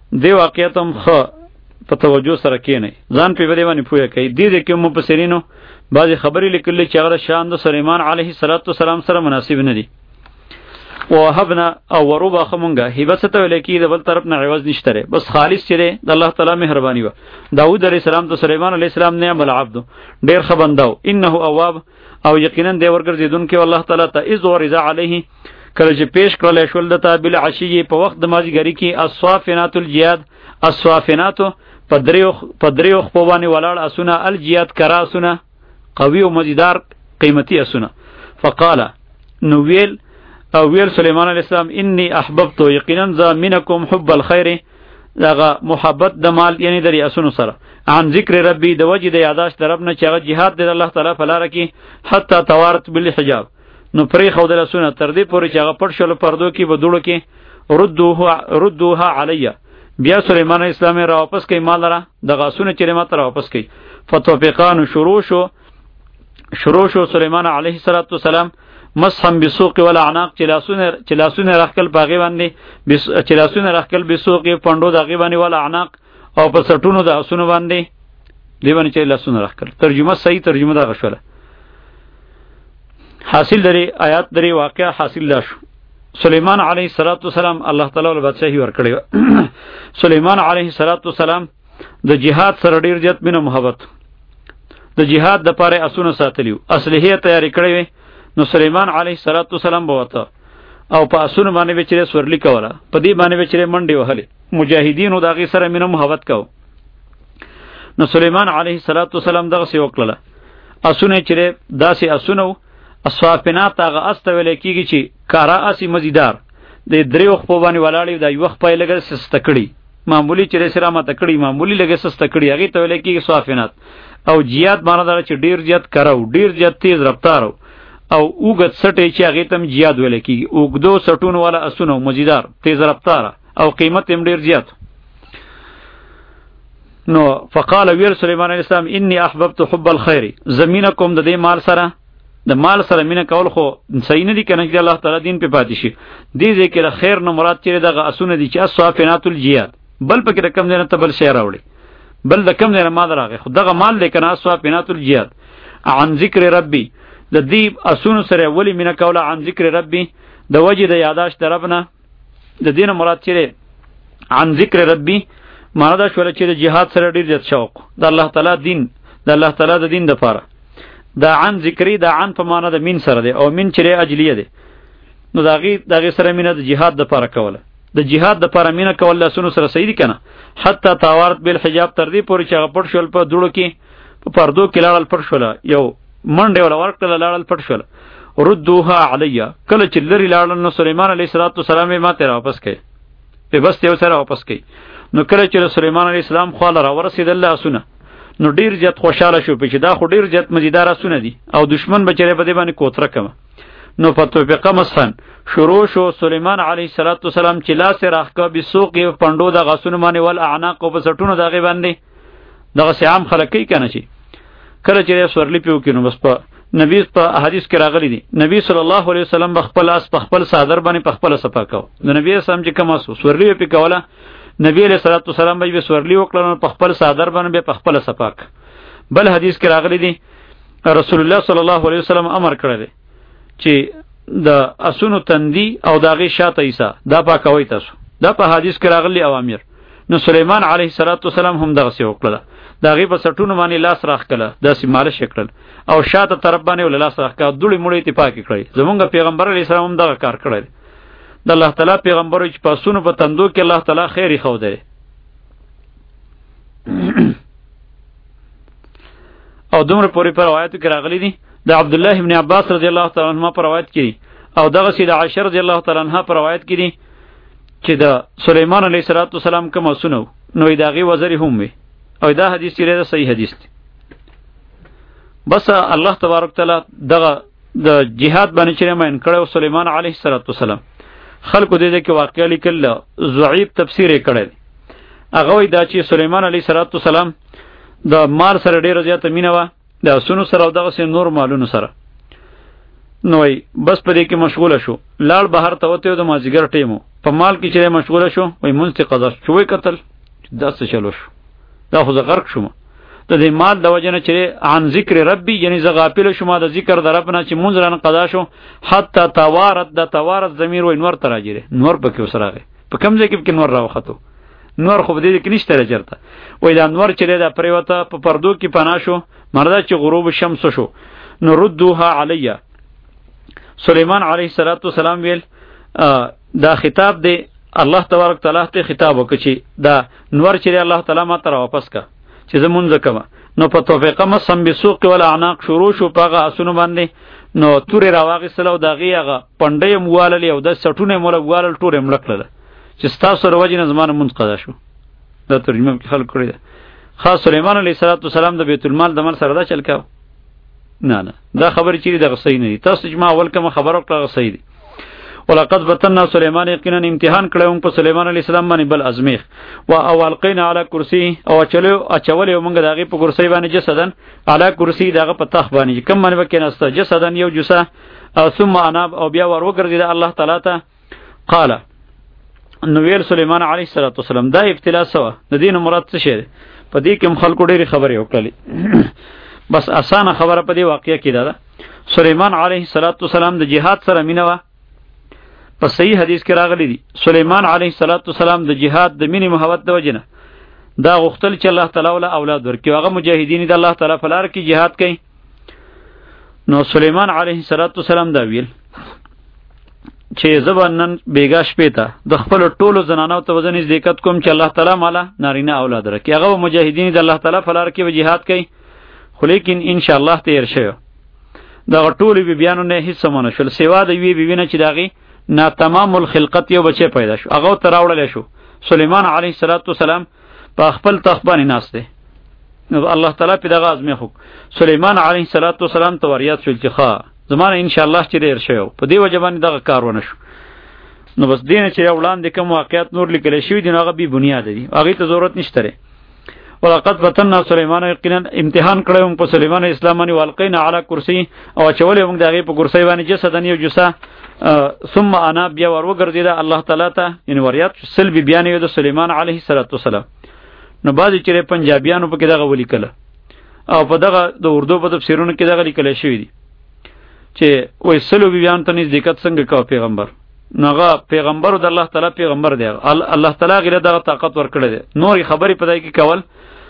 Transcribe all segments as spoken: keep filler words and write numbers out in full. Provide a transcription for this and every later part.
دی واقعیت هم خو په توجه سره کینی ځان په دې باندې پوهه کوي. دې دې کې مفسرینو بعضی خبرې لیکلي چې هغه شان د سليمان علیه السلام سره مناسب نه دي. وهبنا او وروبا خمونګه هبه څه ته ویل کی د بل طرف نه عوض نشته، بس خالص چره د الله تعالی مهرباني و. داوود علیه السلام ته سليمان علیه السلام نه عمل عبد ډیر خبنداو انه اواب او یقینا دی ورګرځیدونکو الله تعالی ته اذ ورزا علیه کله چې پیش کړل شول دته بل عشی په وخت د مازیګری کې الصافنات الجیاد الصافنات پدریو پدریو په باندې ولاړ اسونه الجیاد کرا اسونه قوی او مزیدار قیمتي اسونه. فقال نو ویل او ویل سليمان علیہ السلام انی احببت یقینا ذا منکم حب الخير دغه محبت د مال یعنی د اسونو سره عن ذکر ربی د وجه د یاداش رب نه چې هغه jihad د الله تعالی په لار کې حتی توارت بالحجاب نو پرې خو د اسونه تر دې پورې چې هغه پټ شول پردو کې بدوړو کې ردوها ردوها علی بیا سليمان علیہ السلام را واپس کړي مال را دغه اسونه چې ما تر واپس کړي. فتوفقان شروع شو شروع شو سليمان علیه السلام مسحم بسوق ولا عناق چلاسونه چلاسونه رخکل باغی باندې چلاسونه رخکل بسوق پندو دغه باندې ولا عناق او په سټونو د اسونه باندې دی باندې چلاسونه رخکل. ترجمه صحیح ترجمه دا غشوله حاصل لري آیات لري واقعا حاصل لا شو. سليمان علیه السلام الله تعالی ول بادشاہي ور کړی. سليمان علیه السلام د جهاد سره ډیر زیات مینه محبت د جهاد د پاره اسونه ساتلیو اصله تیاری کړی. نو سليمان علیه السلام بوته او په اسونه باندې وچره سورلی کوله په دې باندې وچره منډي وهله مجاهدینو دغه سره مینه محبت کو. نو سليمان علیه السلام دغه سی وکړه اسونه چره داسې اسونه اصفافنات هغه استول کیږي چې کارا اسی مزیدار د دریو خپل باندې ولاړی د یو خپل لګر سستکړي معمولی چره سره ما تکړي معمولی لګر سستکړي هغه ته ویل کیږي صافنات. او جیات معنی دا چې ډیر جیات کراو ډیر جیات تیز رفتارو او اوګد سټی چې هغه تم جیاد ویل کیږي اوګدو سټون والا اسونه مزیدار تیز رفتار او قیمت هم ډیر زیات. نو فقال ویل سليمان علیه السلام انی احببت حب الخير زمینکم د دې مال سره د مال سره مینه کول خو صحیح نه دي کنه چې الله تعالی دین په پاتې شي. دې ذکر خیر نه مراد چې دغه اسونه دي چې اصفافنات الجیاد بل پکې رقم نه ته بل شی راوړي بل د کم نه ما دراغه خو دغه مال لیکنه اصفافنات الجیاد عن ذکر ربی د دې اسونو سره ولی مینه کوله عن ذکر ربی د وجه د یاداش دربنه د دین مراد چې عن ذکر ربی معنا دا شول چې د جهاد سره ډیر زیات شوق د الله تعالی دین د الله تعالی د دین د پاره دا عن ذکری دا عن په معنا د من سره دی او من چې اجلیه دی. نو داغي داغي سره مینه د جهاد د پاره کوله د جهاد د پاره مینه کول له اسونو سره صحیح دي کنه حتی توارت بالحجاب تر دې پورې چې هغه پټ شول په دوړو کې په پردو کې لاړل پټ شول یو منډه ولا ورکړه لاړل پټ شول. ردوها علی کله چې لری لاړل نو سليمان علیه السلام ما ته واپس کړي په بس یو سره واپس کړي. نو کله چې سليمان علیه السلام خو لاره ورسېدل الله اسونه نو ډیر زیات خوشاله شو چې دا خو ډیر زیات مزیدار اسونه دي او دشمن بچره په دې باندې کوتره کما. نو فتو په قمصن شروع شو سليمان علیه السلام چې لاس راخکا به سوق پندو د غسونه باندې ول اعناق په سټونو دغه باندې دغه سیام خلقی کنه شي کله چې سورلی پیو کینو بس په نبی په حدیث کې راغلی دی نبی صلی الله علیه وسلم بخپل اس بخپل صادر باندې بخپل صفا کو د نبی سم چې کوم اسو سورلی په کوله نبی علیہ الصلوۃ والسلام به سورلی وکړل په خپل صادر باندې به بخپل صفا ک. بل حدیث کې راغلی دی رسول الله صلی الله علیه وسلم امر کړی دی چې د اسونو تندی او داغي شاته ایسا دا پاکوي تاسو دا په حدیث کې راغلی اوامر. نو سليمان علیه السلام هم دغه سی وکړه داغي په سټونو باندې لاس راخ کړه داسې مالش کړل او شاته طرف باندې ول لاس راخ کړه دوړي مړې تی پاکي کړی. زمونږ پیغمبر علیه السلام هم دغه کار کړی د الله تعالی پیغمبر چې په سونو په تندو کې الله تعالی خیری خو دی. او دومره پوری پر روایت کې راغلی دي د عبد الله ابن عباس رضی الله تعالی عنہ پر روایت کړي او دغه سید عائشہ رضی الله تعالی عنها پر روایت کړي چې د سليمان علیه السلام کوم سنو نو داغي وزر هم وي او دا حدیث یې صحیح حدیث دی. بس الله تبارک تعالی دغه د جهاد باندې چې ما انکړو سليمان علیه السلام خلکو دې کې واقعا لیکل ضعیف تفسیر یې کړی هغه وی دا چې سليمان علیه السلام د مال سره ډیره زیاته مینه وه د اسونو سره او دغه نور مالونو سره. نو بس په دې کې مشغوله شو لاړ بهر ته وته د مازیګر ټیمو په مال کې چې مشغوله شو وای مونږ ته قضا شو وای قتل دا څه چلو شو دا خو زه غرق شوم د دې مال د وجه نه چې عن ذکر ربي یعنی زه غافل شوم د ذکر د رب نه چې مونږ رانه قضا شو حتی توارت د توارت ضمیر وای نور تراجره نور پکې وسراغه په کوم ځای کې نور راوخته نور خو دې کې نشته راجرته وای دا نور چې دا پریوته په پردو کې پنا شو مردا چې غروب شمس شو نو ردوها علیه سلیمان علیه السلام ویل دا خطاب دی الله تبارک تعالی ته خطاب وکړي چې دا نور چې الله تعالی ما ته واپس کا چې زمونږ کما نو په توفیقه ما سم بسوق ولا اعناق شروع شو پاغه اسونو باندې نو تورې راواغې سلو داغي هغه پنده موالل یو د سټونه مولا موالل ټوره ملکله چې تاسو وروجې نه زمانه منقضا شو دا ترجمه خلک کړی ده خاص سليمان عليه السلام د بیت المال د مال سره دا چل کاو نه نه دا خبر چیرې د غصې نه دي تاسو چې ما اول کوم خبرو کړه غصې دي ولقد فتنا سليمان یقینا امتحان کړو په سليمان عليه السلام باندې بل ازمیخ وا اولقینا علی کرسی او چلو اچول موږ دغه په کرسی باندې جسدن علی کرسی دغه په تخ باندې کوم باندې وکیناسته جسدن یو جسا او ثم اناب او بیا ور وګرځید الله تعالی ته قال نو ویل سليمان عليه السلام دا ابتلا سوا د دین مراد څه شه په دې کې خلکو ډېری خبرې وکړلې بس اسانه خبره په دې واقعیا کې ده سليمان عليه السلام د جهاد سره مینه په صحیح حدیث کې راغلی دی سليمان علیه السلام د جهاد د مینې محبت د وجنه دا غختل چې الله تعالی ول اولاد ورکړي هغه مجاهدین د الله تعالی په لار کې جهاد کوي نو سليمان علیه السلام دا ویل چې زبنن بیګا شپې ته د خپل ټولو زنانو ته وزن ذکر کوم چې الله تعالی مالا نارینه اولاد ورکړي هغه مجاهدین د الله تعالی په لار کې جهاد کوي خو لیکن ان شاء الله تیر شوی دا ټول بی بیانو نه هیڅ سمونه شول سیوا د وی بیبینه چې داغي نا تمام الخلقت یو بچی پیدا شو هغه تراوړل شو سليمان علیه السلام په خپل تخت باندې ناست دی نو الله تعالی په دغه ازمه خو سليمان علیه السلام ته وریات شول چې ښا زمانه ان شاء الله چې ډیر شوی په دې وجه باندې دغه کار ونه شو نو بس دین چې وړاندې کوم واقعیت نور لیکل شوی دی هغه به بنیاد دي هغه ته ضرورت نشته ولقد فتنا سليمان یقینا امتحان کړو په سليمان اسلامانی والقینا علی کرسی او چولې موږ دغه په کرسی باندې جسدن یو جسا ثم انا بیا ور وګرځید الله تعالی ته ان وریات سلبی بیان یو د سليمان علیه السلام نو بعضی چې پنجابیانو په کې دغه ولیکله او په دغه د اردو په تفسیرونو کې دغه لیکل شوی دی چې وای سلو بیان ته نزدېکت څنګه کو پیغمبر نوغه پیغمبر د الله تعالی پیغمبر دی الله تعالی غیر دغه طاقت ورکړي دی نور خبرې پدای کې کول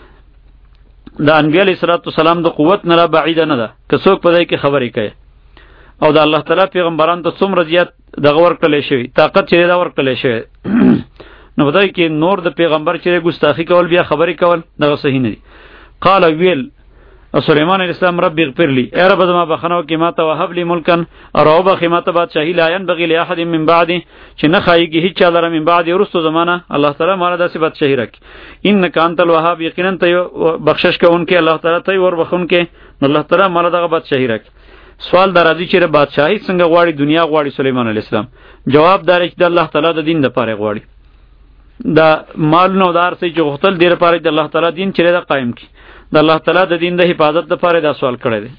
د انبیاء علیه السلام د قوت نه بعید نه ده که څوک پدای کې خبرې کوي او د الله تعالی پیغمبران ته څومره زیات دغه ورکړل شوی طاقت چې دا ورکړل شوی نو بدای کې نور د پیغمبر چې ګستاخی کول بیا خبرې کول دغه صحیح نه دي قال ویل سليمان علیہ السلام رب اغفر لي اے رب زما بخنو کې ما ته وهب لي ملکن او بخ ما ته بادشاہی لا ينبغي لاحد من بعدي چې نه خایږي هیڅ لره من بعد ورستو زمانہ الله تعالی مال داسې بادشاہی رک انک انت الوهاب یقینا ته بخشش کوونکې الله تعالی ته ور بخونکې الله تعالی مال دغه بادشاہی رک سوال درازي چې بادشاہی څنګه غواړي دنیا غواړي سليمان علیہ السلام جواب دار چې الله تعالی د دین د پاره غواړي دا مال نو دار سي چې غختل ډیر پاره د الله تعالی دین چې دا قائم کی د الله تعالی د دین د حفاظت لپاره دا سوال کړی دی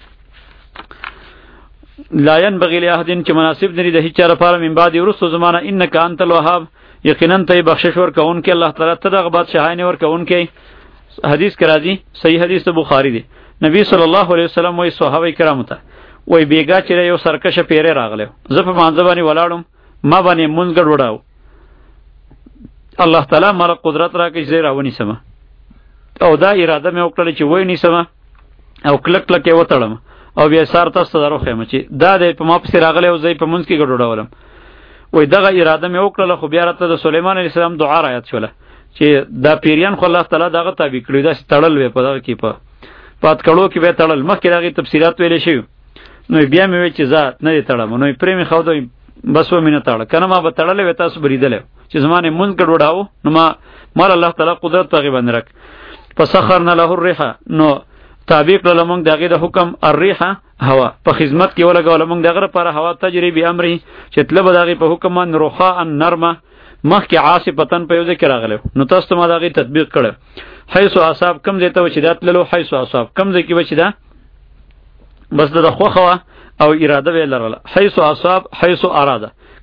لا ينبغي لاحد چې مناسب نه دی د هیڅ لپاره من بعد ورسو زمانہ انک انت الوهاب یقینا ته بخشش ورکون کې الله تعالی ته دغه بادشاہی نه ورکون کې حدیث کرا دی صحیح حدیث بخاری دی نبی صلی الله علیه وسلم وای صحابه کرام ته وای بیګا چې یو سرکشه پیره راغله زه په مانځبانی ولاړم ما باندې مونږ ګډ وډاو الله تعالی مال قدرت راکې زیرا ونی سم او دا اراده مې وکړه چې وای نیسم او کلک کلک یې وتړم او بیا سار تاسو درو خېم چې دا د په ما پسې راغله او زې په مونږ کې ګډ وډاولم وای دغه اراده مې وکړه خو بیا راته د سليمان علیه السلام دعا رايات شوله چې دا پیریان خو الله تعالی دغه تابع کړی دا تړل وې په دغه کې په پات کړو کې به تړل مخکې دغه تفصيلات ویلې شي نو بیا مې وی چې ذات نه تړم نو پرې مې خو دوی بس و مینه تړ کنه ما به تړلې و تاسو بریدل چې زمانه مونږ ګډ وډاو نو ما مال الله تعالی قدرت پغې باندې رک فسخرنا له الريح نو تابع کړل موږ دغه د حکم الريح هوا په خدمت کې ولګول موږ دغه لپاره هوا تجربه امر چې طلب دغه په حکم من روخا النرمه مخکې عاصفتن په یو ذکر راغله نو تاسو ما دغه تطبیق کړل حيث اصحاب کم زیته و چې داتللو حيث اصحاب کم ځکه و چې دا بس د خوخه او اراده ویل لرله حيث اصحاب حيث اراده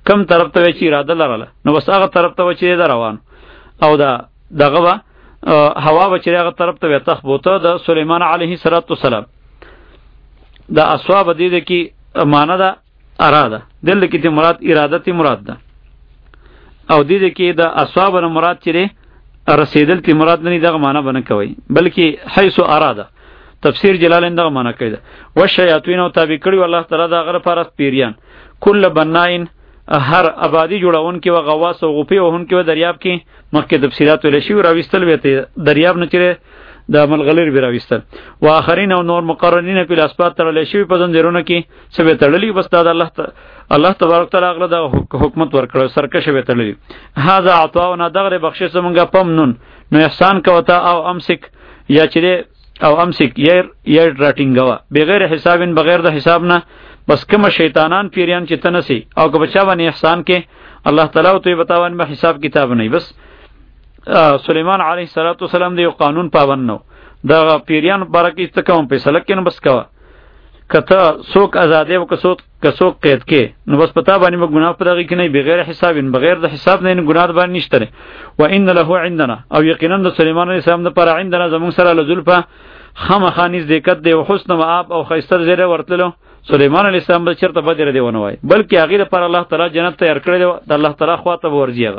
کم طرف ته چې اراده لرله نو بس هغه طرف ته چې دا روان او دا دغه وا هوا به چې هغه طرف ته تخبوته د سليمان علیه السلام دا اصواب دې د کی معنا ده اراده دل کې ته مراد اراده ته مراد ده او دې د کی د اصواب نه مراد چې رسیدل ته مراد نه دغه معنا بنه کوي بلکې حيث اراده تفسیر جلالین دغه معنا کوي و شیاطین او تابع کړي الله تعالی دا غره پارس پیریان کل بناین هر آبادی جوړون کې و غواص او غپی او هن کې و دریاب کې مخکې تفصیلات ول شي راوستل وته دریاب نه چیرې د ملغلر به راوستل و اخرین او نور مقرنین په اسبات ترل شي په زنجیرونو کې سبه تړلې بس دا الله ته الله تبارک تعالی غله د حکومت ورکړو سرکشه به تړلې هاذا عطاونا دغه بخشش زمونږه پمنون نو احسان کوتا او امسک یا چیرې او امسک ير ير راټینګوا بغیر حسابین بغیر د حساب نه بس کوم شیطانان پیریان چې تنسي او که بچا باندې احسان کې الله تعالی او ته بتاون به حساب کتاب نه بس سليمان علیه السلام دی قانون پابند نو دا پیریان برکه است کوم فیصله کین بس کوا کته سوک آزادې او کسوک کسوک قید کې نو بس پتا باندې موږ ګناه پرغی کې نه بغیر حسابین بغیر د حساب نه ګناه باندې نشته و ان له عندنا او یقینا د سليمان علیه السلام د پر عندنا زمون سره لزلفه خامخانیز دقت دی او حسن مآب او خیستر زیره ورتلو سليمان علیه السلام به چرته بدر دی ونه وای بلکې هغه پر الله تعالی جنت تیار کړی دی د الله تعالی خواته ورځيغه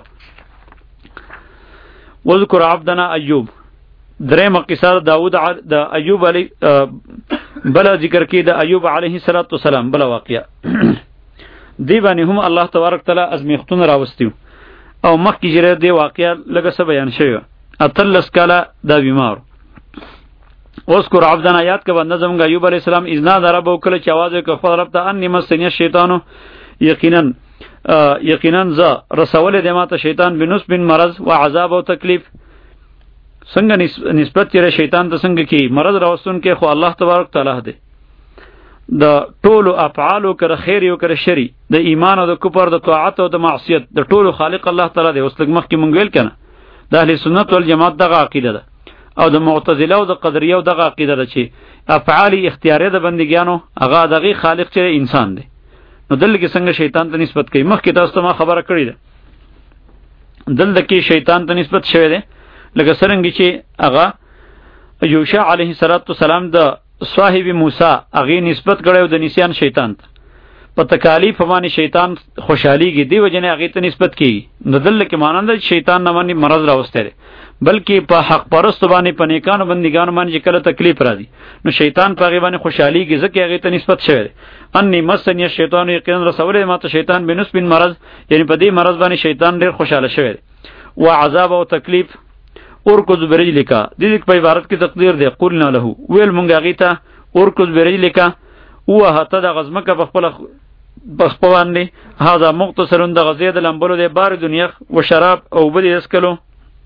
وذکر عبدنا ایوب دریم قصه داوود د ایوب علی بل ذکر کی د ایوب علیه السلام بل واقعیا دی باندې هم الله تبارک تعالی ازمیختون راوستیو او مخکې جره دی واقعیا لږه څه بیان شوی اتلس کاله دا بیمار اذكر عبدنا یاد ک بنده زمونږ ایوب علیه السلام اذنا درب او کله چې आवाज وکړ خپل رب ته ان مسنی شیطانو یقینا یقینا ز رسول د ماته شیطان بنوس بن مرض و عذاب او تکلیف څنګه نسبت چې شیطان ته څنګه کی مرض راوستون کې خو الله تبارک تعالی دی د ټولو افعال او کر خیر او کر شری د ایمان او د کفر د طاعت او د معصیت د ټولو خالق الله تعالی دی اوس لږ مخکې مونږ ویل کنه د اهل سنت والجماعت دغه عقیده ده او د معتزله او د قدریه او دغه عقیده ده چې افعال اختیاری د بندګانو هغه دغه خالق چې انسان دی نو دل کې څنګه شیطان ته نسبت کوي مخکې تاسو ته ما خبره کړې ده دل کې شیطان ته نسبت شوی دی لکه څنګه چې هغه یوشع علیه السلام د صاحب موسی هغه نسبت کړو د نسیان شیطان ته په تکالیف باندې شیطان خوشحاليږي دی وجنه هغه ته نسبت کوي نو دل کې مانند شیطان نه باندې مرض راوسته بلکې په حق پرست باندې په نیکانو بندګانو باندې کله تکلیف راځي نو شیطان په هغه باندې خوشحاليږي ځکه هغه ته نسبت شوی انی مسنی شیطان یقینا رسول ما ته شیطان بنس بن مرض یعنی په دې مرض باندې شیطان ډیر خوشاله شوی و عذاب او تکلیف اورکذ برجلکا د دې په عبارت کې تقدیر دی قلنا له ویل مونږ هغه ته اورکذ برجلکا او هته د غزمکه په خپل بخپوان دی هاذا مختصرون د غزید لمبلو دی بار دنیا و شراب او بدی اسکلو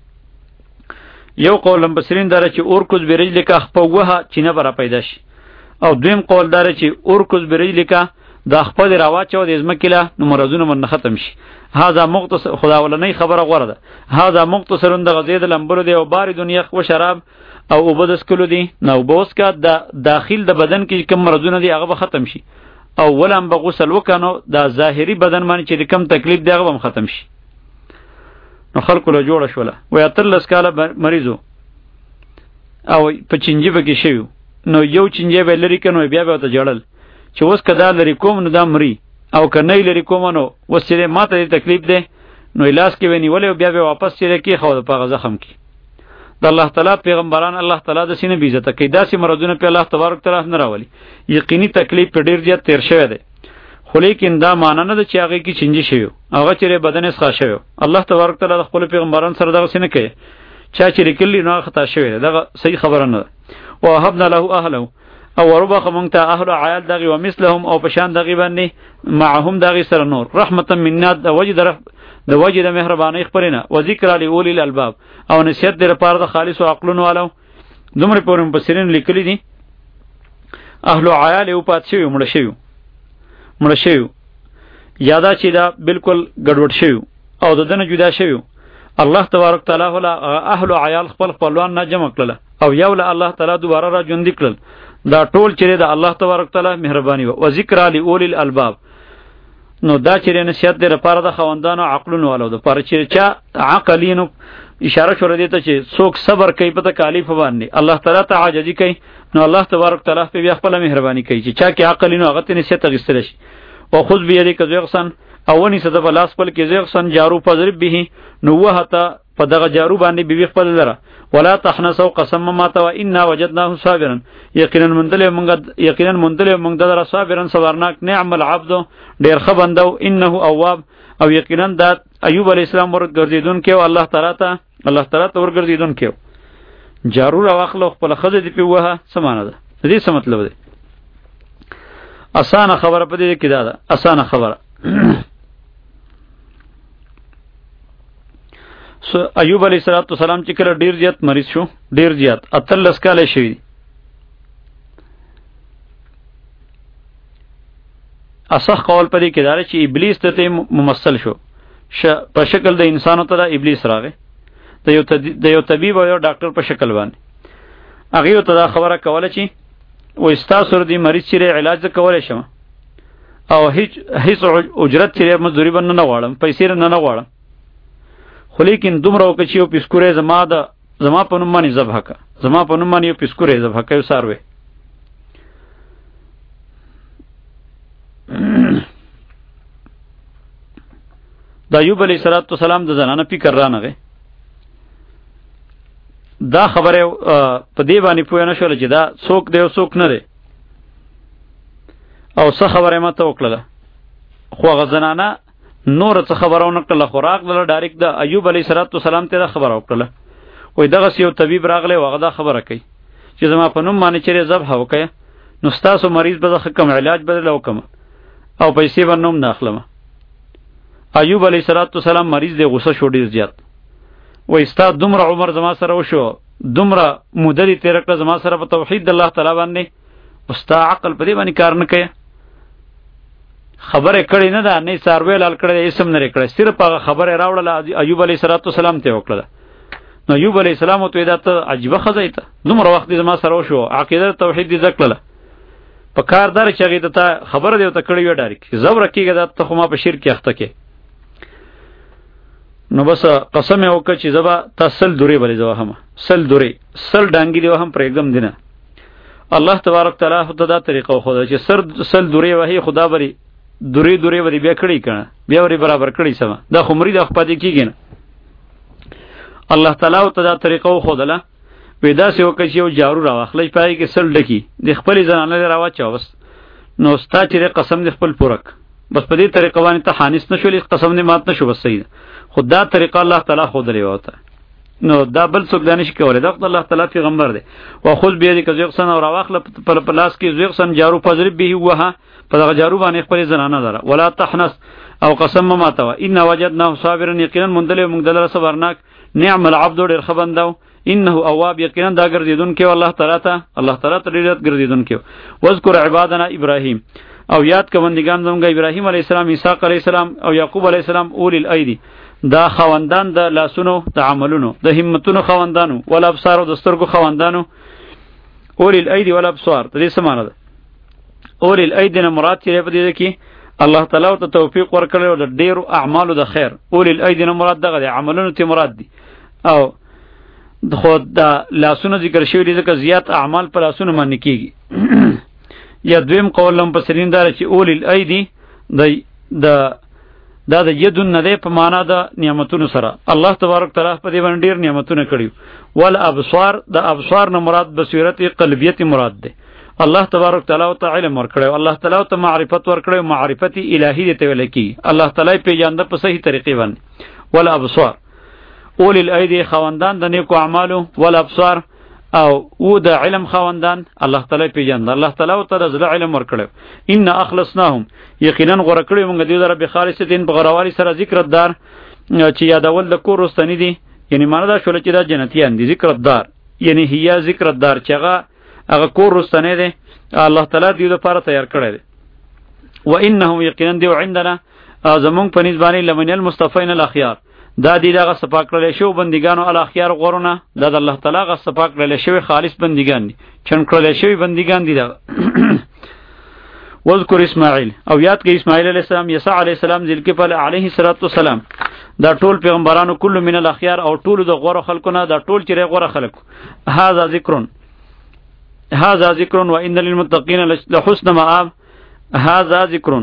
یو قول لمبسرین داره چې اورکذ برجلکا خپوه چینه برا پیدا شي او دویم قول داره چې اورکذ برجلکا د خپل راواچو د ازمکله نو مرزونه من ختم شي هاذا مختصر خدا ولنی خبره غوړه ده هاذا مختصرون د غزید لمبلو دی او بار دنیا و شراب او وبدس کلو دی نو بوس کا د داخل د بدن کې کم مرزونه دی هغه ختم شي او ولم بغسل وکنو د ظاهری بدن باندې چې کم تکلیف دی هغه هم ختم شي نو خلکو له جوړه شوله و اتلس کاله مریضو او په چنجي به کې شوی نو یو چنجي به لري کنو بیا به ته جړل چې اوس کدا لري کوم نو دا مری او کنه لري کوم نو وسره ماته تکلیف دی نو علاج کې ونی ولې بیا به واپس چیرې کې خو په زخم کې د الله تعالی پیغمبران الله تعالی د سینې بیزته کې داسې مرزونه په الله تبارک تعالی نه راولي یقیني تکلیف په ډیر زیات تیر شوی دی خو لیکن دا معنی نه ده چې هغه کې چنجي شوی هغه چې بدن یې ښه شوی الله تبارک تعالی د خپل پیغمبران سره دغه سینې کوي چا چې لیکلی نو خطا شوی دغه صحیح خبره نه او وهبنا له اهله او وربخ مونږ ته اهل عیال دغه او مثلهم او پشان دغه باندې معهم دغه سره نور رحمتا منا د وجد د وجد مهرباني خبرینه و ذکر علی اولی الالباب او نصیحت در پاره د خالص او عقلونو والو دومره پورم بصیرین لیکلی دي اهل عیال او پات شوی مړ شوی مړ شوی یادا چې دا بالکل ګډوډ شوی او ددن جدا شوی الله تبارک تعالی ولا اهل عیال خپل خپلوان نه جمع کړل او یو له الله تعالی دوباره را ژوند کړل دا ټول چې د الله تبارک تعالی مهرباني او ذکر علی اولی الالباب نو دا چې نصیحت دی لپاره د خوندانو عقلونو والو د پر چې چا عقلینو اشاره شوه دې ته چې څوک صبر کوي په تکالیف باندې الله تعالی ته عاجزي کوي نو الله تبارک تعالی په بیا خپل مهرباني کوي چې چا کې عقلینو هغه ته نصیحت غوښتل شي او خود به دې کزغسن او ونی صد په لاس پل کې زغسن جارو پذر به نو وهته په دغه جارو باندې به خپل لره ولا تحنسوا قسم ما تو انا وجدناه صابرا یقینا مندل مونږ یقینا مندل مونږ دره صابرا صبرناک نعم العبد ډیر خبندو انه اواب او یقینا د ایوب علی السلام ور ګرځیدون کې او الله تعالی ته الله تعالی ته ور ګرځیدون کې جارو را واخلو خپل خزه دی په وها سمانه ده دې څه مطلب دی اسانه خبره په دې کې دا ده اسانه خبره سو ایوب علیہ السلام چې کله ډیر زیات مریض شو ډیر زیات اتلس کاله شوی اصح قول پدې کې دا چې ابلیس ته ممثل شو په شکل د انسانو ته ابلیس راغی د یو د یو طبيب او یو ډاکټر په شکل باندې هغه ته دا خبره کوله چې و استاسور دی مریض چې علاج کولای شم او هیڅ هیڅ اجرت چې مزدوري باندې نه غواړم پیسې نه نه غواړم خو لیکن دومره وکړه چې یو پیسکوره زما د زما په نوم باندې ذبح کا زما په نوم باندې یو پیسکوره ذبح کا یو ساروی د ایوب علیه السلام د زنانه فکر رانغی دا خبره په دې باندې پوه نه شول چې دا څوک دی او څوک نه دی او څه خبره ماته وکړه خو هغه زنانه نور څه خبرونه کړله خوراک دله ډایرکټ د ایوب علیه السلام ته دا خبره وکړله وای دغه یو طبيب راغلی هغه دا خبره کوي چې زما په نوم باندې چې ذبح وکړه نو ستاسو مریض به د کم علاج بدل وکم او پیسې به نوم نه اخلم ایوب علیه السلام مریض دی غوسه شو ډیر زیات وای ستا دومره عمر زما سره وشو دومره موده دې تیر کړه زما سره په توحید الله تعالی باندې وستا عقل په دې باندې کار نه کوي خبره کړي نه ده نه ساروی لال کړي اسم نه کړي صرف هغه خبره راوړله ایوب علیه السلام ته وکړه نو ایوب علیه السلام ته دا ته عجیب خزایته دومره وخت زما سره وشو عقیده توحید دې ذکرله په کاردار چې هغه ته خبره دی ته کړي و ډایرک زبر کیږي دا ته خو ما په شرک اخته کې نو بس قسم یې وکړه چې زبا تسل دوری بلې زو هم سل دوری سل ډانګي دی هم پرېګم دینه الله تبارک تعالی خدای دا طریقه خو دا چې سر سل دوری وهي خدا بری دوری دوری وری بیا کړی کنه بیا وری برابر کړی سم دا خمری د خپل کېږي نه الله تعالی ته دا طریقه خو دله پیدا سه وکړي یو جارو راوخلې پای کې سل ډکی د خپل ځانانه راوچا بس نو ستا چې قسم د خپل پورک بس په دې طریقه باندې ته حانس نشولې قسم نه مات نشو بس صحیح خدا طریقه الله تعالی خود لري وته نو دا بل څوک دانش کوله دا الله تعالی پیغمبر دی او خود به دې کزیق سن او راوخله پر پلاس کې زیق سن جارو پذر به وها په دغه جارو باندې خپل زنانه دره ولا تحنس او قسم ما تو ان وجدناه صابرا یقینا مندل موږ دلته صبرناک نعم العبد ډیر خبندو انه اواب یقینا دا ګرځیدون کې الله تعالی ته الله تعالی ته ډیر ګرځیدون کې واذکر عبادنا ابراهیم او یاد کوندگان زموږ ابراهیم علیه السلام اسحاق علیه السلام او یعقوب علیه السلام اول الایدی دا خوندان د لاسونو د عملونو د همتونو خوندانو ول ابصار او د سترګو خوندانو اول الایدی ول ابصار د دې سمانه ده اول الایدی نه مراد چې په دې کې الله تعالی ته توفیق ورکړي د ډیرو اعمالو د خیر اول الایدی نه مراد دغه عملونو ته مراد دي او د خود د لاسونو ذکر شوی دي ځکه زیات اعمال پر لاسونو باندې کیږي یا دویم قول لم پسرین دار چې اول الایدی د د دا د یدون نه دی په معنا د نعمتونو سره الله تبارک تعالی په دې باندې ډیر نعمتونه کړیو ول ابصار د ابصار نه مراد بصیرت قلبیت مراد دی الله تبارک تعالی او علم ورکړو الله تعالی ته معرفت ورکړو معرفت الهی دی ته ویل کی الله تعالی په جانده په صحیح طریقې باندې ول ابصار اول الایدی خوندان د نیکو اعمالو ول ابصار او او د علم خوندان الله تعالی په جانده الله تعالی ته د علم ورکړو ان اخلصناهم یقینا غره کړی موږ دې در به خالص دین په غراوالي سره ذکر دار چې یادول د کور واستنی دي یعنی معنا دا شول چې دا جنتیان دي ذکر دار یعنی هيا ذکر دار چې هغه هغه کور واستنی دي الله تعالی دې لپاره تیار کړی دی و انهم یقینا دی عندنا زمون په نسبانه لمن المصطفین الاخيار دا دی دغه صفاکړل شو بندګانو الاخيار غورونه دا د الله تعالی غ صفاکړل شو خالص بندګان دي چن کړل شو بندګان دي دا واذکر اسماعیل او یاد کې اسماعیل علیہ السلام یسع علیہ السلام ذلکفل علیه الصلاۃ والسلام دا ټول پیغمبرانو کل من الاخيار او ټول د غوړه خلقونه دا ټول چې غوړه خلق هاذا ذکرون هاذا ذکرون وان للمتقین لحسن مآب هاذا ذکرون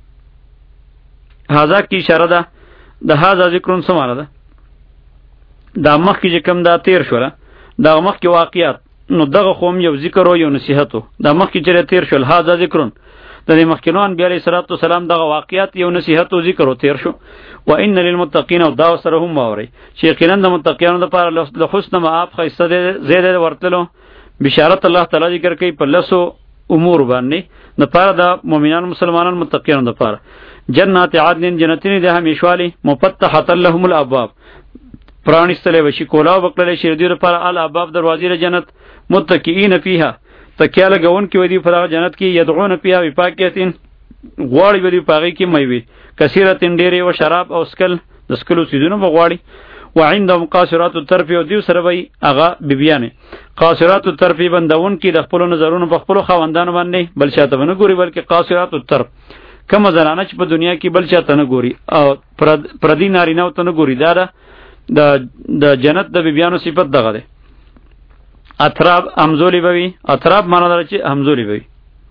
هاذا کی اشاره ده د هاذا ذکرون سماره ده دا مخ کې کوم دا تیر شوله دا مخ کې واقعیت نو دغه خوم یو ذکر او یو نصیحت دا مخ کې چې تیر شول هاذا ذکرون د دې مخکینو انبیاء علیه الصلاۃ والسلام دغه واقعیت یو نصیحت او ذکر او تیر شو و ان للمتقین او دا سره هم باوري چې یقینا د متقینو لپاره له حسن مآب خیسته ده زیاده ورتلو بشارت الله تعالی ذکر کوي په لسو امور باندې د پاره د مؤمنانو مسلمانانو متقینو لپاره جنات عدن جنتین ده همیشوالی مفتحه لهم الابواب پرانستلې وشي کولاو بکړل شي د لپاره الابواب دروازې جنت متکئین فیها تکیاله گون کې ودی پر جنت کې یدعون فیها بفاکهتین غواړي ودی پاغي کې میوي کثیرتن ډېرې او شراب او سکل د سکلو سیدونو بغواړي وعندهم قاصرات الطرف او دیو سره وي اغا بیبیانه قاصرات الطرف بندون کې د خپل نظرونو په خپل خوندانو باندې بل شاته نه ګوري بلکې قاصرات الطرف کوم زنانه چې په دنیا کې بل شاته نه ګوري او پردی نارینه ته نه ګوري دا د د جنت د بیبیانو صفت دغه ده اطراب همزولی بوي اطراب معنا دره چې همزولی بوي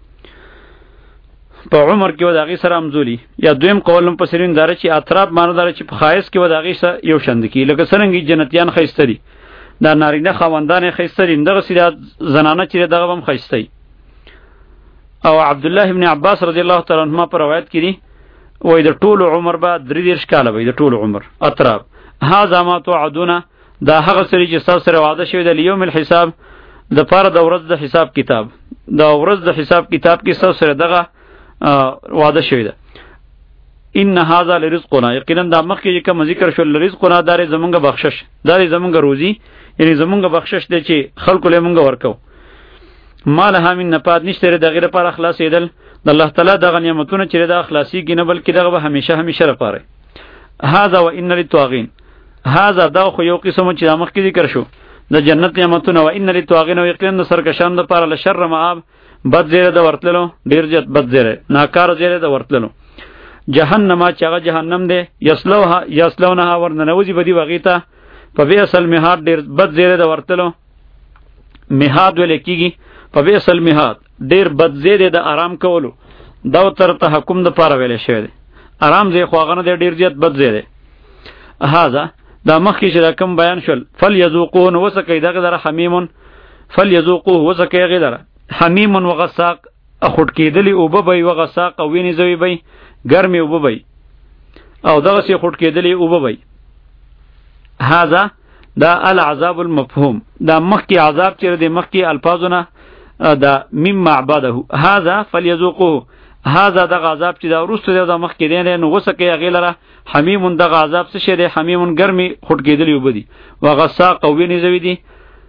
په عمر کې وداغي سره همزولی یا دویم قولم په سرین دره چې اطراب معنا دره چې په خایس کې وداغي سره یو شند کی لکه څنګه جنتیان خیسته دي دا نارینه خواندان خیسته دي دغه سیده زنانه چې دغه هم خیسته او عبد الله ابن عباس رضی الله تعالی عنهما پر روایت کړي وای د ټولو عمر به درې دیرش کاله وي د ټولو عمر اطراب هاذا ما توعدون دا هغه سری چې تاسو سره وعده شوی د یوم الحساب د پاره د ورځ د حساب کتاب د ورځ د حساب کتاب کې تاسو سره دغه وعده شوی ده ان هاذا لرزقنا یقینا دا مخکې کوم ذکر شو لرزقنا دار زمونږه بخشش دار زمونږه روزي یعنی زمونږه بخشش دی چې خلکو له مونږه ورکو مال همین نپاد نشته د غیر پر اخلاص ایدل د الله تعالی د نعمتونو چې د اخلاصي کې نه بلکې دغه به همیشه همیشه لپاره هاذا وان للطاغین هاذا دا خو یو قسم چې د مخکې ذکر شو د جنت نعمتونه و ان للطاغین یقینا سرکشان د پر لشر مآب بد زیره د ورتللو ډیر جت بد زیره ناکار زیره د ورتللو جهنم چې هغه جهنم دی یسلوها یسلونها ورننوزی بدی وغیتا په بی اصل میهاد ډیر بد زیره د ورتللو میهاد ول کیږي په بی اصل میهاد ډیر بد زیره د آرام کولو دا تر ته حکم د پاره ویل شوی دی آرام زی خواغنه د ډیر جت بد زیره هاذا دا مخکې چې کوم بیان شول فل یذوقون وسکې دغه در حمیمون فل یذوقوه وسکې غدره حمیمون وغساق اخټ کېدلی او به وي وغساق او ویني زوی وي ګرمي او به وي او دغه سي خټ کېدلی او به وي هاذا دا العذاب المفهوم دا مخکې عذاب چې د مخکې الفاظونه دا مم معبده هاذا فليذوقوه هاذا دغه عذاب چې دا ورسته دا مخکې دی نو وسکه غیلره حمیمون دغه عذاب څه شه دی حمیمون ګرمي خټ کېدلی او به دي وغساق او ویني زوی دي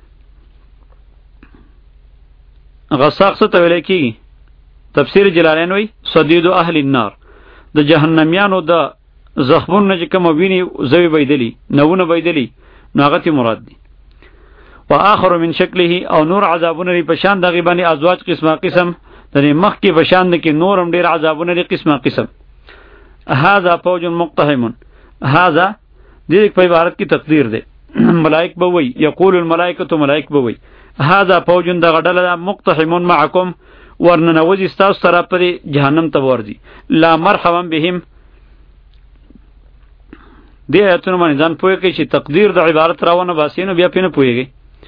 غساق څه ته ویل کېږي تفسیر جلالین وی صدید اهل النار د جهنميانو د زخمونو چې کوم ویني زوی بيدلی نوونه بيدلی ناغتی مراد دي و آخر من شکله او نور عذابونه لري پشان دغه باندې ازواج قسمه قسم د مخ کې پشان د کې نورم ډیر عذابونه لري قسمه قسم هاذا فوج مقتحم هاذا دې په عبارت کې تقدیر ده ملائک به وي یقول الملائکه ملائک به وي هاذا فوج دغه ډله مقتحم معکم ورننوزی ستاسو طرف پر جهنم ته ورځي لا مرحبا بهم دې ایتونه باندې ځان پوهه کوي چې تقدیر د عبارت راونه باسینو بیا پینې پوهیږي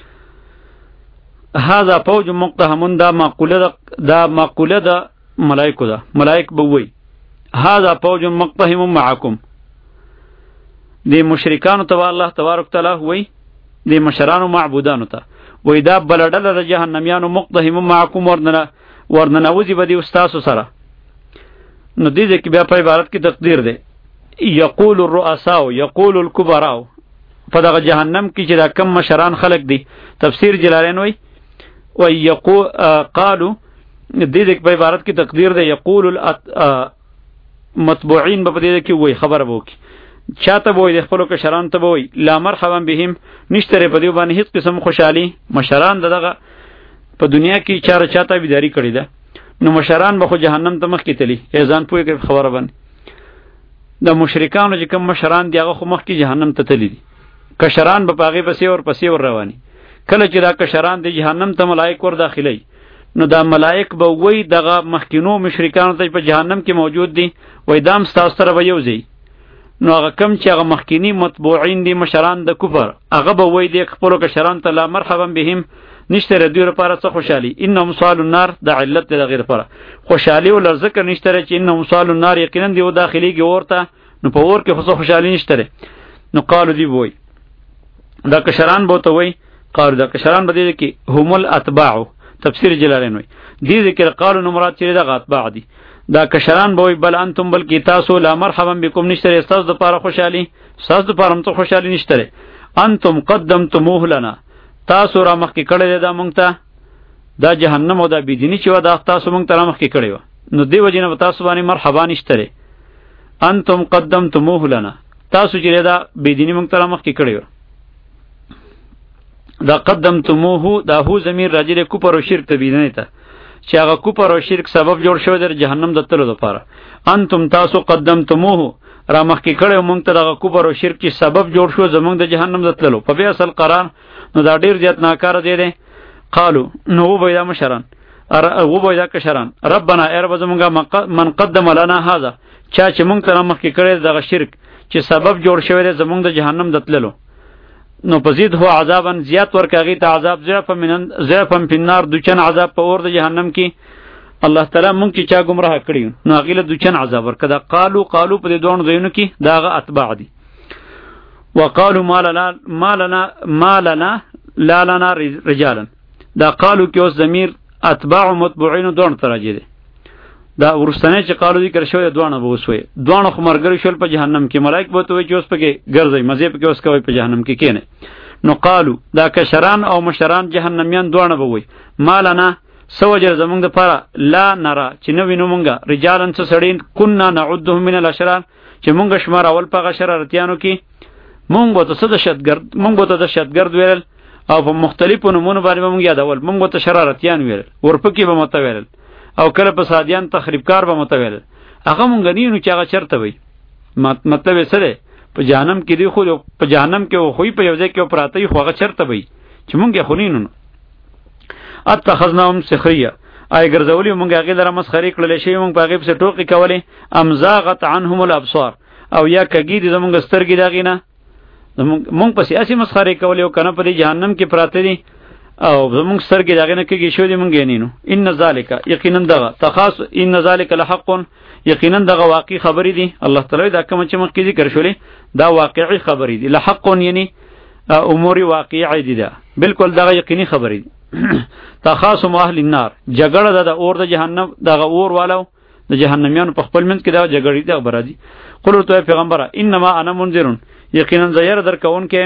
هاذا فوج مقتحم دا معقوله دا معقوله د ملائکه ده ملائک به وي هاذا فوج مقتحم معکم دې مشرکانو ته الله تبارک تعالی وي دې مشرانو معبودانو ته وای دا بلډل د جهنميانو مقتحم معکم ورننه ورننوزی بدی استاسو سره نو دې کې بیا په عبارت کې تقدیر ده یقول الرؤساء یقول الكبراء په دغه جهنم کې چې دا کم مشران خلق دي تفسیر جلالین وای او یقول قالوا دې کې په عبارت کې تقدیر ده یقول مطبوعين په دې کې وای خبر وکي چاته وای د خپل کشران ته وای لا مرحبا بهم نشتره په دې باندې هیڅ قسم خوشحالي مشران دغه په دنیا کې چاره چاته بيداری کړی ده نو مشران به خو جهنم ته مخ کې تلی ایزان پوی کې خبره باندې د مشرکانو چې کوم مشران دی هغه خو مخ کې جهنم ته تلی دي کشران به پاغي پسې ور پسې ور رواني کله چې دا کشران دی جهنم ته ملائک ور داخلي نو دا ملائک به وای دغه مخکینو مشرکانو ته په جهنم کې موجود دي وای دام ستاسو سره به یوځي نو هغه کم چې هغه مخکینی متبوعین دي مشران د کفر هغه به وای دی خپل کشران ته لا مرحبا بهم نشته ر دوی لپاره څه خوشحالي انهم صال النار د علت د غیر لپاره خوشحالي او لرزکه نشته چې انهم صال النار یقینا دی و داخليږي ورته نو په ور کې خو خوشحالي نشته نو قالو دی وای دا کشران بوته وای قالو دا کشران به دي کې هم الاتباع تفسیر جلالین وای دي ذکر قالو نو مراد چې دا اتباع دي دا کشران به وای بل انتم بل کی تاسو لا مرحبا بكم نشته استاذ د لپاره خوشحالي استاذ د لپاره هم ته خوشحالي نشته انتم قدمتموه لنا تاسو را مخ کې کړی دا مونږ ته دا جهنم او دا بيدینی چې و دا تاسو مونږ ته را مخ کې کړی و نو دی وجنه تاسو باندې مرحبا نشته انتم قدمتموه لنا تاسو چې دا بيدینی مونږ ته را مخ کې کړی و دا قدمتموه دا هو ضمیر راجع له کفر او شرک ته بيدینی ته چې هغه کفر او شرک سبب جوړ شوی در جهنم د تلو لپاره انتم تاسو قدمتموه را مخ کې کړی مونږ ته دا کفر او شرک چې سبب جوړ شو زمونږ د جهنم د تلو په بیا اصل قرار نو دا ډیر زیات ناکاره دی دی قالو نو و بيدا مشران و بيدا کشران ربنا ای رب زمونږه من قدم لنا هذا چا چې مونږ ته مخ کې کړی دغه شرک چې سبب جوړ شوی دی زمونږ د جهنم د تللو نو پزید هو عذابا زیات ورکاږي ته عذاب ضعف من ضعف په النار دوچن عذاب په اور د جهنم کې الله تعالی مونږ چې چا گمراه کړی نو هغه له دوچن عذاب ورکړه قالو قالو په دې دوه ځایونو کې داغه اتباع دي وقالوا ما لنا ما لنا ما لنا لا لنا رجالا دا قالو کې اوس ضمیر اتباع او متبوعین دوه تراجه دي دا ورستنه چې قالو ذکر شوی دوه به وسوي دوه خو مرګري شول په جهنم کې ملائک به توي چې اوس پکې ګرځي مزه پکې اوس کوي په جهنم کې کینه نو قالو دا کشران او مشران جهنميان دوه به وي ما لنا سوجر زمونږ د پاره لا نرا چې نو وینو مونږه رجالن څه سړین كنا نعدهم من الاشرار چې مونږ شمار اول په غشرارتيانو کې مونږ به ته دهشتګرد مونږ به ته دهشتګرد ویل او په مختلفو نمونه باندې مونږ یادول مونږ به ته شرارتيان ویل ورپکې به مت ویل او کله په سادیان تخریبکار به مت ویل هغه مونږ نه نو چې هغه چرته وي مطلب یې سره په جهنم کې دی خو په جهنم کې خو په یو ځای کې پراته خو هغه چرته وي چې مونږ یې خونینو اتخذناهم سخريه آی ګرځولې مونږ هغه لره مسخري کړل شي مونږ په هغه په ټوکی کولې امزاغت عنهم الابصار او یا کګی دي زمونږ سترګې داغینه مونږ په سیاسي مسخري کولې او کنه په جهنم کې پراته دي او زمونږ سترګې داغینه کېږي شو دي مونږ یې نینو ان ذالک یقینا دغه تخاص ان ذالک لحق یقینا دغه واقعي خبرې دي الله تعالی دا کوم چې مخکې ذکر شولې دا واقعي خبرې دي لحق یعنی امور واقعي دي دا بالکل دغه یقیني خبرې دي تخاصم اهل النار جګړه د اور د جهنم دغه اور والو د جهنميانو په خپل منځ کې دا جګړې د خبره دي قل تو پیغمبره انما انا منذرون یقینا زیر در کون کې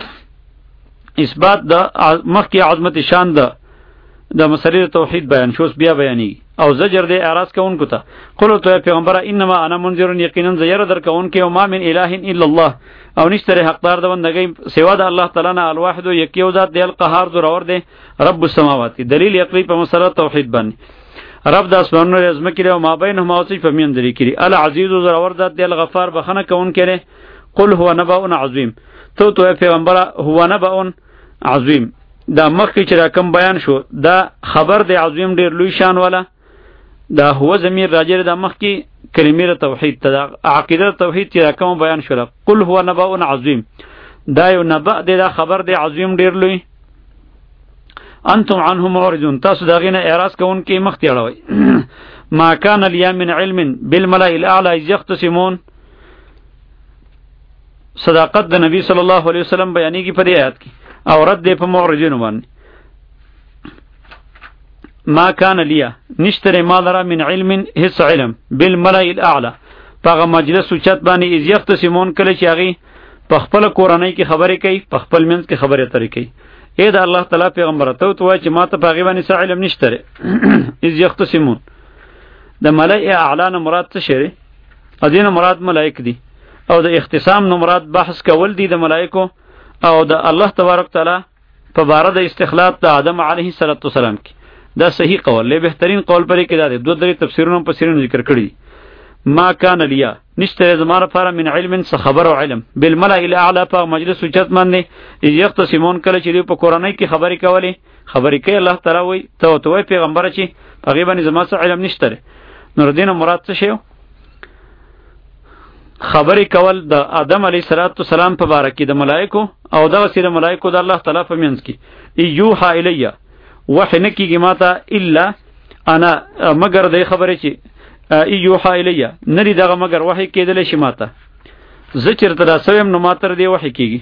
اثبات د مخکې عظمت شان ده د مسلې توحید بیان شوس بیا بیانې او زجر دی اعراض کوونکو ته قل تو پیغمبره انما انا منذرون یقینا زیر در کون کې او ما من اله الا الله او نشتره حقدار د بندګۍ سوا د الله تعالی نه الواحد یکیو ذات دی القهار ذو اور دی رب السماوات دلیل عقلی په مسله توحید باندې رب د اسمانونو رزم کړي او ما بینهما اوسې په مین درې کړي العزیز ذو اور ذات دی الغفار بخنه کون کړي قل هو نبأ عظیم تو تو پیغمبره هو نبأ عظیم دا مخکې چې راکم بیان شو دا خبر دی عظیم ډیر لوی شان والا دا هو ضمیر راجع د مخکې کلمې توحید ته عقیده توحید چې راکم بیان شو قل هو نبأ عظیم دا یو نبأ دی دا خبر دی عظیم ډیر لوی انتم عنه معرضون تاسو دا غینه اعراض کوونکې مخ ته اړوي ما کان لیا من علم بالملأ الاعلى یختصمون صداقت د نبی صلی الله علیه وسلم بیانېږي په دې آیات کې او رد دی په معرضینو باندې ما کان لیا نشتره ما لرا من علم هیڅ علم بالملأ الاعلى پاغه مجلس اوچت باندې از یختصمون کله چې هغه په خپل کورنۍ کې خبرې کوي په خپل منځ کې خبرې ترې کوي اې دا الله تعالی پیغمبر ته تو چې ما ته پاغه باندې څه علم نشته از یختصمون د ملأ اعلى نه مراد څه شری ادینه مراد ملائک دي او د اختصام نو مراد بحث کول دي د ملائکو او د الله تبارک تعالی په باره د استخلاف د آدم علیه السلام کې دا صحیح قول له بهترین قول پرې کې دا دی. دوه درې تفسیرونه په سیرونو ذکر کړی. ما کان لیا نشته زماره لپاره من علم څه خبر او علم بالملأ الاعلى په مجلس اوچت باندې یختصمون کله چې په قرآنی کې خبرې کولې خبرې کوي الله تعالی وای ته تو پیغمبر چې هغه باندې زما څه علم نشته. نور دین مراد څه شی خبرې کول د آدم علیه السلام په باره کې د ملائکو او دغه سره ملائکو د الله تعالی په منځ کې یوحى الیه وحی نه کیږي ماته الا انا مگر د خبرې چې یوحى الیه نری دغه مگر وحی کېدل شي ماته زه چېرته دا سویم نو ماته دی وحی کیږي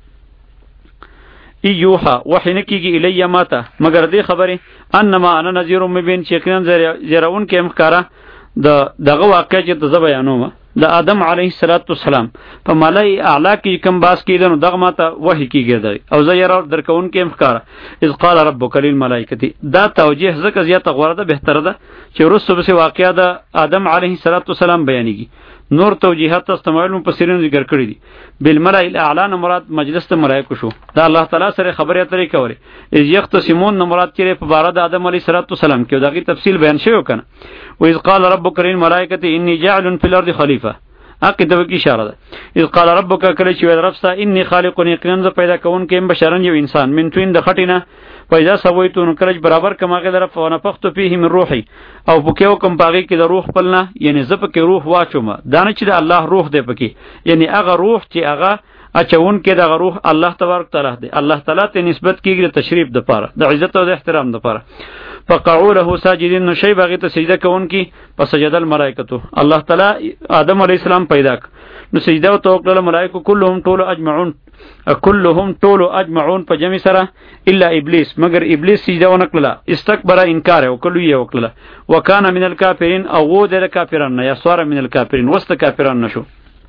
یوحى وحی نه کیږي الیه ماته مگر د خبرې انما انا نذیر مبین چې یقینا زیرون کې مخکاره د دغه واقع چې ته بیانوم د آدم علیه السلام په ملای اعلی کې کوم باس کېدنو دغه ماته وحی کیږي او زه یې را درکون کې مخکاره اذ قال ربک للملائکه دا توجیه زکه زیاته غوړه ده بهتره ده چې ورسره به واقعیا د آدم علیه السلام بیانېږي. نور توجیهات استعمالون په سیرین ذکر کړی دي. بالملأ الاعلى مراد مجلس ته ملائکه شو دا الله تعالی سره خبرې اترې کوي. اذ یختصمون مراد چې په بار د آدم علیه السلام کې دغه تفصیل بیان شوی کنه. و اذ قال ربک للملائکه انی جاعل فی الارض خلیفه عقیده کی اشاره ده. اذ قال ربک کله چې رب ستا انی خالق یقینا پیدا کون کې بشرن یو انسان من توین د خټینه پیدا سویتون کله برابر کما غیر رب ونفخت فيه من روحي او پکې کوم پاغي کې د روح پلنا یعنی ز پکې روح واچوم دانه چې د الله روح دی پکې یعنی هغه روح چې هغه اچون کې د روح الله تبارک تعالی دی. الله تعالی ته نسبت کیږي تشریف د پاره د عزت او د احترام د پاره. فقعوا له ساجدين نو شی باغی ته سجده کوون کی پس سجد الملائکه الله تعالی آدم علیہ السلام پیدا ک نو سجده او توکل ملائکه كلهم طول اجمعون كلهم طول اجمعون په جمع سره الا ابلیس مگر ابلیس سجده ونکړه استکبر انکار او کلو یې وکړه وکانه من الکافرین او و د کافرانو یا سوار من الکافرین وست کافرانو نشو.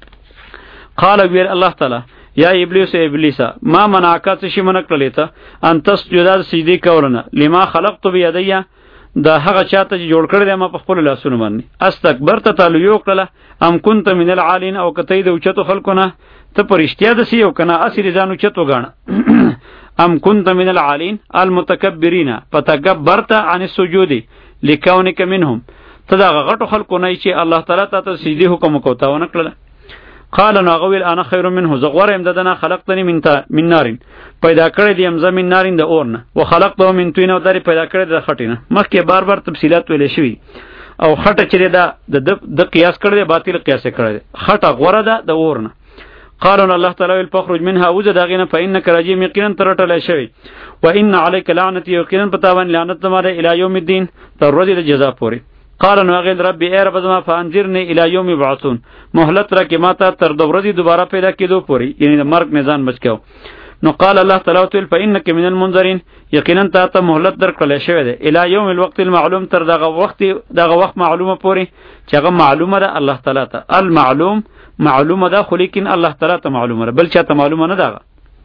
قال ویل الله تعالی یا ابلیس ابلیسا ما منعک څه من کړلې ته ان تسجد سجدی کولنه لما خلقت بيدیا دا هغه چاته جوړ کړل ما په خپل لاسونو باندې استکبرت تعالی یو کړله ام كنت من العالین او کته د اوچتو خلقونه ته پرشتیا د سیو کنه اصلي ځانو چتو غاڼه ام كنت من العالین المتکبرین فتکبرت عن السجود لکونک منهم تدا غټو خلقونه چې الله تعالی ته سجدي حکم کوتا ونه کړل. قال ناغویل انا خیر منه زغور ام ددنا خلقتنی من تا من نارین پیدا کړی دیم زمین نارین د اورنه و خلقته من توین او دری پیدا کړی د خټینه مخکې بار بار تفصیلات ویلې شوی او خټه چره دا د قیاس کړی باطل قیاس کړی خټه غوره ده د اورنه. قالوا الله تعالی الفخرج منها وجد داغینه فانك رجیم یقینا ترټل شوی و ان علیک لعنتی یقینا پتاوان لعنت تمہارے الی یوم الدین تر ورځې د جزا پورې. قال نو غیل ربی ای رب زما فانذرنی الی یوم یبعثون مهلت را کې ماته تر د ورځې دوباره پیدا کېدو پورې یعنی د مرګ میزان بچو. نو قال الله تعالی تعالی فانک من المنذرین یقینا ته ته مهلت درکړل شوی دی الی یوم الوقت المعلوم تر دغه وخت دغه وخت معلومه پورې چې هغه معلومه ده الله تعالی ته المعلوم معلومه ده خو لیکن الله تعالی ته معلومه ده بل چاته معلومه نه ده.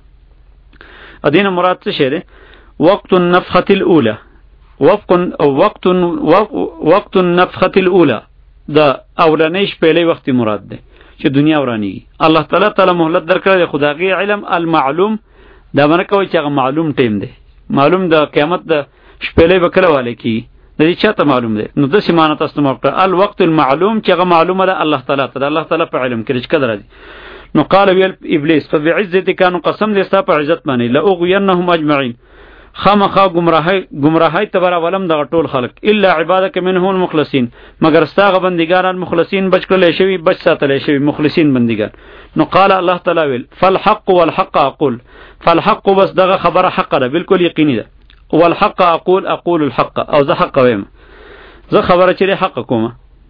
ادینه مراد څه شه ده وقت النفخه الاولى وقت وقت وقت النفخه الاولى دا اولنیش پهلی وخت مراد ده چې دنیا ورانی الله تعالی تعالی مهلت درکړي خدایي علم المعلوم دا باندې کوي چې هغه معلوم ټیم ده معلوم د قیامت د شپېلې وکړه والے کی د دې چاته معلوم ده نو د سیمانه تاسو موقع الوقت المعلوم چې هغه معلومه ده الله تعالی ته الله تعالی په علم کې رچ کړه راځي. نو قال ویل ابلیس فبعزتک کانوا قسم دې ستا په عزت باندې لاغوینهم اجمعين خامخا گمراهی گمراهی تبر ولم دغه ټول خلق الا عبادک منهم المخلصین مگر استاغه بندگان مخلصین بچ کړل شوی بچ ساتل شوی مخلصین بندگان. نو قال الله تعالی ویل فالحق والحق اقول فالحق بس دغه خبره حق ده بالکل یقیني ده والحق اقول اقول الحق او زه حق ویم زه خبره چې حق کومه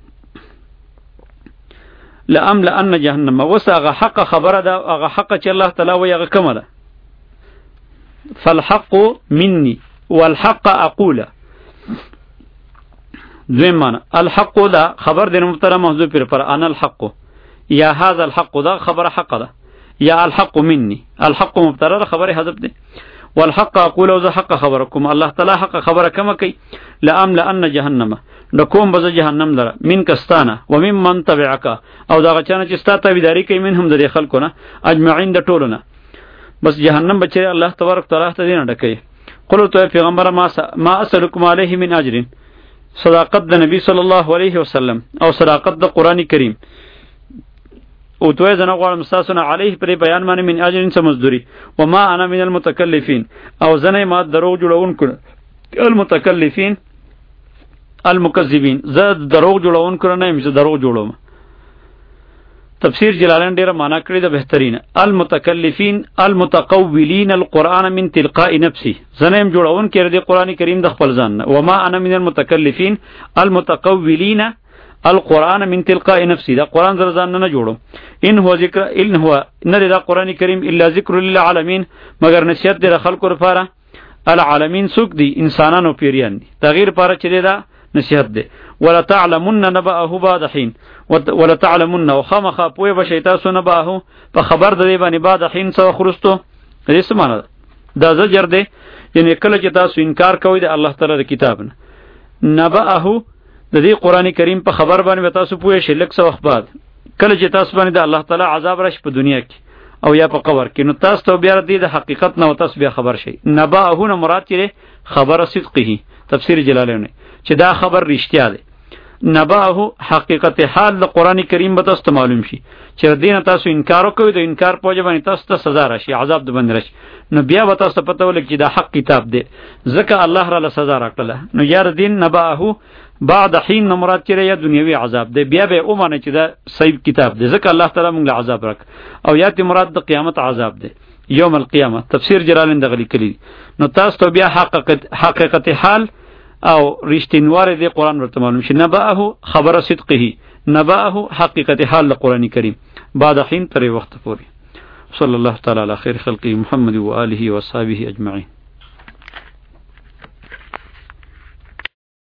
لام لان جهنم وسغه حق خبره ده هغه حق چې الله تعالی ویغه کومه ده فالحق مني والحق اقول دویم معنی الحق دا خبر دین مبتدا محذوف پر پر انا الحق یا هذا الحق دا خبر حق ده یا الحق مني الحق مبتدا خبر حذف ده والحق اقول او حق خبركم الله تعالی حق خبر کما کوي لام لان جهنم نکوم بز جهنم لره من کستانه و من من تبعک او دا غچانه چې ستا تابعداري کوي منهم د خلکونه اجمعين د ټولونه بس جهنم بچره الله تبارک تعالی ته دینه ډکې قلت يا پیغمبر ما ما اسلکم علیه من اجر، صداقت د نبی صلی الله علیه وسلم او صداقت د قرآن کریم، او توی زنه غواړم تاسو نه علیه پر بیان باندې من اجر څه مزدوری، و ما انا من المتکلفین، او زنه ما دروغ جوړونکو، المتکلفین المکذبین، زه دروغ جوړونکو نه یم، زه دروغ جوړوم. تفسیر جلالین ډیره معنا کړی ده بهترینه، المتکلفین المتقولین القرآن من تلقاء نفسه، زنه يم جوړون کړی د قرآن کریم د خپل ځان نه، و ما انا من المتکلفین المتقولین القرآن من تلقاء نفسه، دا قرآن زر ځان نه جوړم. ان هو ذکر ان هو نه دا قرآن کریم الا ذکر للعالمین، مگر نصیحت دی خلکو لپاره. العالمین سوک دی؟ انسانانو پیریان دی، تغییر پاره چي دا نصیحت دی. ولا تعلمن نبأه بعد حين، ولا تعلمن وخامخا پوی بشی تاسو نبأه په خبر د دې باندې بعد حين څو خرستو. دې څه معنا ده؟ دا زجر دی، یعنی کله چې تاسو انکار کوئ د الله تعالی د کتاب نه، نبأه د دې قرآن کریم په خبر باندې تاسو پوی شئ لک څه وخت بعد، کله چې تاسو باندې د الله تعالی عذاب راشي په دنیا کې او یا په قبر کې، نو تاسو ته بیا د حقیقت نه تاسو بیا خبر شئ. نبأه نه مراد چې خبر صدقه، تفسیر جلالین چې دا خبر رښتیا دی. نبأه حقیقت حال د قرآن کریم به تاسو ته معلوم شي، چې دین تاسو انکار وکوئ، د انکار په وجه باندې تاسو ته سزا راشي، عذاب د باندې راشي، نو بیا به تاسو ته پته ولګي چې دا حق کتاب دی، ځکه الله را له سزا راکړله. نو یار دین نبأه بعد حين نه مراد چې یا دنیوي عذاب دی، بیا به اومانه چې دا صحیح کتاب دی، ځکه الله تعالی موږ له عذاب راک، او یا ته مراد د قیامت عذاب دی، یوم القیامه. تفسیر جلالین دغلی کلی. نو تاسو ته بیا حقیقت حقیقت حال او رښتینواره دی قرآن ورته معلوم شي. نبأه خبر صدقه، نبأه حقیقت حال قرآن کریم بعد حين تر وخت پورې. صلی الله تعالی علی خیر خلقه محمد و آله و اصحابه اجمعین.